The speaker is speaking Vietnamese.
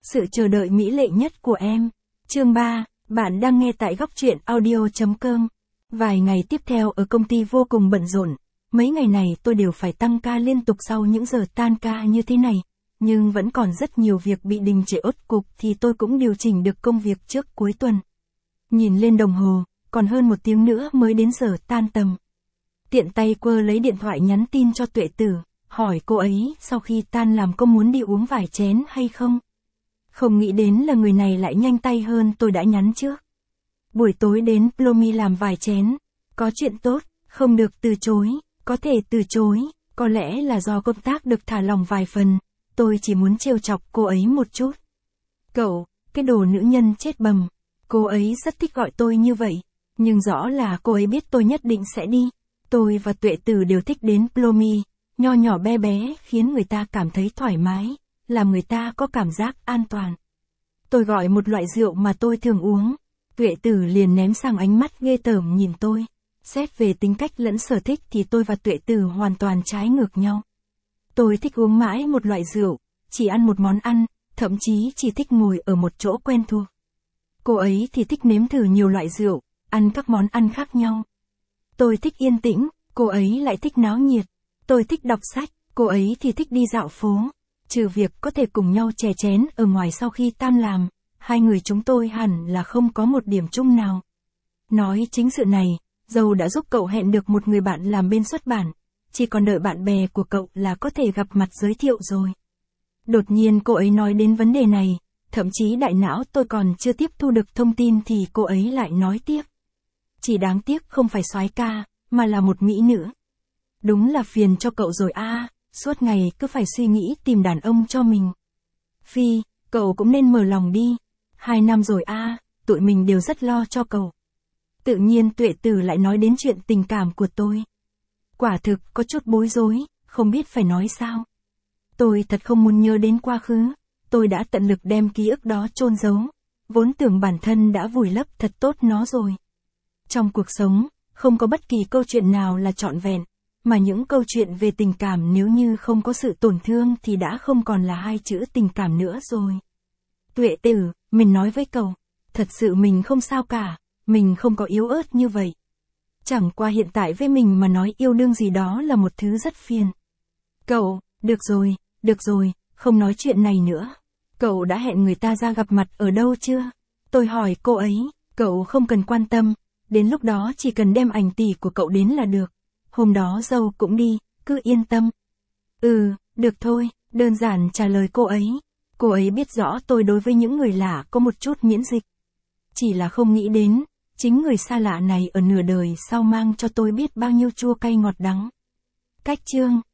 Sự chờ đợi mỹ lệ nhất của em. Chương 3, bạn đang nghe tại góc truyện audio.com. Vài ngày tiếp theo ở công ty vô cùng bận rộn. Mấy ngày này tôi đều phải tăng ca liên tục sau những giờ tan ca như thế này. Nhưng vẫn còn rất nhiều việc bị đình trệ ốt cục thì tôi cũng điều chỉnh được công việc trước cuối tuần. Nhìn lên đồng hồ, còn hơn 1 tiếng nữa mới đến giờ tan tầm. Tiện tay quơ lấy điện thoại nhắn tin cho Tuệ Tử, hỏi cô ấy sau khi tan làm có muốn đi uống vài chén hay không. Không nghĩ đến là người này lại nhanh tay hơn tôi đã nhắn trước. Buổi tối đến Plomi làm vài chén. Có chuyện tốt, không được từ chối, có thể từ chối, có lẽ là do công tác được thả lỏng vài phần, tôi chỉ muốn trêu chọc cô ấy một chút. Cậu, cái đồ nữ nhân chết bầm. Cô ấy rất thích gọi tôi như vậy, nhưng rõ là cô ấy biết tôi nhất định sẽ đi. Tôi và Tuệ Tử đều thích đến Plomi, nho nhỏ bé bé khiến người ta cảm thấy thoải mái, làm người ta có cảm giác an toàn. Tôi gọi một loại rượu mà tôi thường uống. Tuệ Tử liền ném sang ánh mắt ghê tởm nhìn tôi. Xét về tính cách lẫn sở thích thì tôi và Tuệ Tử hoàn toàn trái ngược nhau. Tôi thích uống mãi một loại rượu, chỉ ăn một món ăn, thậm chí chỉ thích ngồi ở một chỗ quen thuộc. Cô ấy thì thích nếm thử nhiều loại rượu, ăn các món ăn khác nhau. Tôi thích yên tĩnh, cô ấy lại thích náo nhiệt. Tôi thích đọc sách, cô ấy thì thích đi dạo phố. Trừ việc có thể cùng nhau chè chén ở ngoài sau khi tan làm, hai người chúng tôi hẳn là không có một điểm chung nào. Nói chính sự này, dâu đã giúp cậu hẹn được một người bạn làm bên xuất bản, chỉ còn đợi bạn bè của cậu là có thể gặp mặt giới thiệu rồi. Đột nhiên cô ấy nói đến vấn đề này, thậm chí đại não tôi còn chưa tiếp thu được thông tin thì cô ấy lại nói tiếp. Chỉ đáng tiếc không phải soái ca, mà là một mỹ nữ. Đúng là phiền cho cậu rồi a, suốt ngày cứ phải suy nghĩ tìm đàn ông cho mình. Phi, cậu cũng nên mở lòng đi. 2 năm rồi a, tụi mình đều rất lo cho cậu. Tự nhiên Tuệ Tử lại nói đến chuyện tình cảm của tôi. Quả thực có chút bối rối, không biết phải nói sao. Tôi thật không muốn nhớ đến quá khứ, tôi đã tận lực đem ký ức đó chôn giấu, vốn tưởng bản thân đã vùi lấp thật tốt nó rồi. Trong cuộc sống, không có bất kỳ câu chuyện nào là trọn vẹn, mà những câu chuyện về tình cảm nếu như không có sự tổn thương thì đã không còn là 2 chữ tình cảm nữa rồi. Tuệ Tử, mình nói với cậu, thật sự mình không sao cả, mình không có yếu ớt như vậy. Chẳng qua hiện tại với mình mà nói yêu đương gì đó là một thứ rất phiền. Cậu, được rồi, không nói chuyện này nữa. Cậu đã hẹn người ta ra gặp mặt ở đâu chưa? Tôi hỏi cô ấy, cậu không cần quan tâm, đến lúc đó chỉ cần đem ảnh tỷ của cậu đến là được. Hôm đó dâu cũng đi, cứ yên tâm. Được thôi, đơn giản trả lời cô ấy. Cô ấy biết rõ tôi đối với những người lạ có một chút miễn dịch. Chỉ là không nghĩ đến, chính người xa lạ này ở nửa đời sau mang cho tôi biết bao nhiêu chua cay ngọt đắng. Cách chương